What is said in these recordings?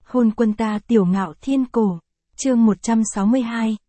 Hôn quân ta tiểu ngạo thiên cổ. Chương 162,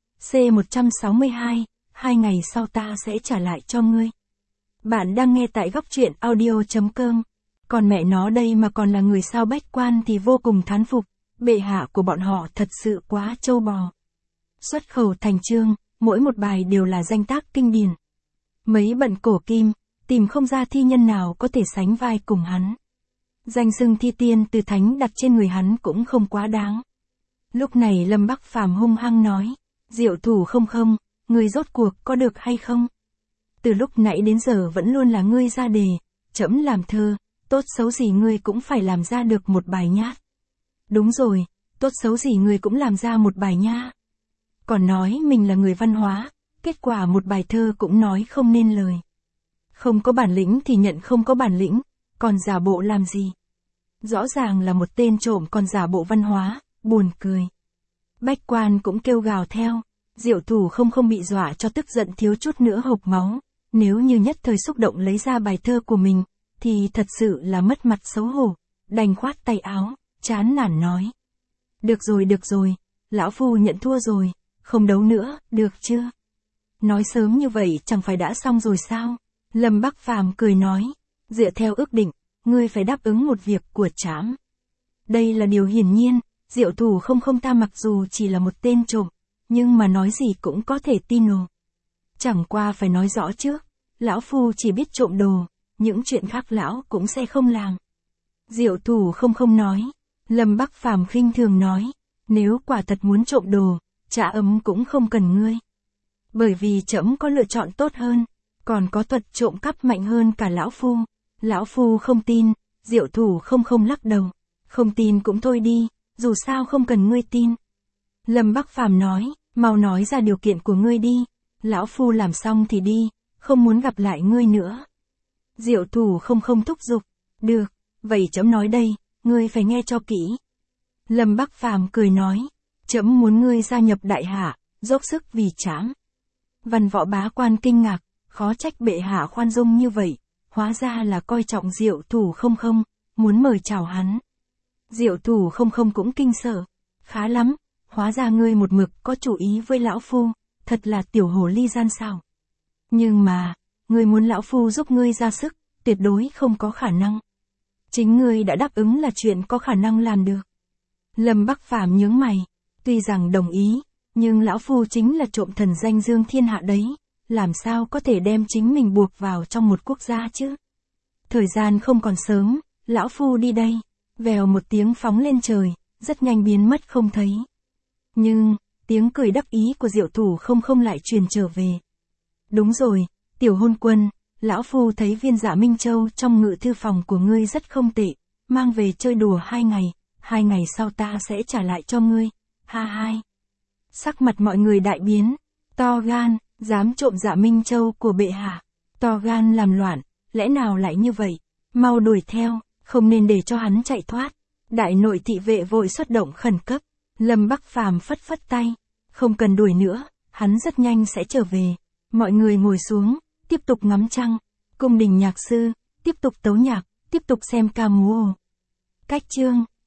C162, 2 ngày sau ta sẽ trả lại cho ngươi. Bạn đang nghe tại góc truyện audio.com. Còn mẹ nó đây mà còn là người sao Bách Quan thì vô cùng thán phục, bệ hạ của bọn họ thật sự quá trâu bò. Xuất khẩu thành chương, mỗi một bài đều là danh tác kinh điển. Mấy bận cổ kim, tìm không ra thi nhân nào có thể sánh vai cùng hắn. Danh xưng thi tiên từ thánh đặt trên người hắn cũng không quá đáng. Lúc này Lâm Bắc Phàm hung hăng nói, Diệu Thủ không, ngươi rốt cuộc có được hay không? Từ lúc nãy đến giờ vẫn luôn là ngươi ra đề, trẫm làm thơ, tốt xấu gì ngươi cũng phải làm ra được một bài nhát. Đúng rồi, tốt xấu gì ngươi cũng làm ra một bài nha. Còn nói mình là người văn hóa, kết quả một bài thơ cũng nói không nên lời. Không có bản lĩnh thì nhận không có bản lĩnh, còn giả bộ làm gì? Rõ ràng là một tên trộm còn giả bộ văn hóa, buồn cười. Bách Quan cũng kêu gào theo, Diệu Thủ không bị dọa cho tức giận thiếu chút nữa hộc máu, nếu như nhất thời xúc động lấy ra bài thơ của mình, thì thật sự là mất mặt xấu hổ, đành khoát tay áo, chán nản nói. Được rồi, lão phu nhận thua rồi, không đấu nữa, được chưa? Nói sớm như vậy chẳng phải đã xong rồi sao? Lâm Bắc Phàm cười nói, dựa theo ước định, ngươi phải đáp ứng một việc của trẫm. Đây là điều hiển nhiên, Diệu Thủ không ta mặc dù chỉ là một tên trộm, nhưng mà nói gì cũng có thể tin nổ. Chẳng qua phải nói rõ trước, lão phu chỉ biết trộm đồ, những chuyện khác lão cũng sẽ không làm. Diệu Thủ không nói, Lâm Bắc Phàm khinh thường nói, nếu quả thật muốn trộm đồ, trẫm cũng không cần ngươi. Bởi vì trẫm có lựa chọn tốt hơn, còn có thuật trộm cắp mạnh hơn cả lão phu. Lão phu không tin. Diệu Thủ không lắc đầu, không tin cũng thôi đi, dù sao không cần ngươi tin. Lâm Bắc Phàm nói, mau nói ra điều kiện của ngươi đi, lão phu làm xong thì đi, không muốn gặp lại ngươi nữa. Diệu Thủ không thúc giục, được, vậy trẫm nói đây, ngươi phải nghe cho kỹ. Lâm Bắc Phàm cười nói, trẫm muốn ngươi gia nhập đại hạ, dốc sức vì trẫm. Văn Võ bá quan kinh ngạc, khó trách bệ hạ khoan dung như vậy, hóa ra là coi trọng Diệu Thủ không, muốn mời chào hắn. Diệu Thủ không cũng kinh sợ, khá lắm, hóa ra ngươi một mực có chủ ý với lão phu, thật là tiểu hồ ly gian xảo. Nhưng mà, ngươi muốn lão phu giúp ngươi ra sức, tuyệt đối không có khả năng. Chính ngươi đã đáp ứng là chuyện có khả năng làm được. Lâm Bắc Phàm nhướng mày, tuy rằng đồng ý, nhưng lão phu chính là trộm thần danh dương thiên hạ đấy, làm sao có thể đem chính mình buộc vào trong một quốc gia chứ? Thời gian không còn sớm, lão phu đi đây. Vèo một tiếng phóng lên trời, rất nhanh biến mất không thấy. Nhưng, tiếng cười đắc ý của Diệu Thủ không lại truyền trở về. Đúng rồi, tiểu hôn quân, lão phu thấy viên Dạ Minh Châu trong ngự thư phòng của ngươi rất không tệ, mang về chơi đùa 2 ngày sau ta sẽ trả lại cho ngươi, ha hai. Sắc mặt mọi người đại biến, to gan, dám trộm Dạ Minh Châu của bệ hạ, to gan làm loạn, lẽ nào lại như vậy, mau đuổi theo, không nên để cho hắn chạy thoát. Đại nội thị vệ vội xuất động khẩn cấp, Lâm Bắc Phàm phất tay, không cần đuổi nữa, hắn rất nhanh sẽ trở về. Mọi người ngồi xuống, tiếp tục ngắm trăng, cung đình nhạc sư, tiếp tục tấu nhạc, tiếp tục xem ca múa. Cách chương,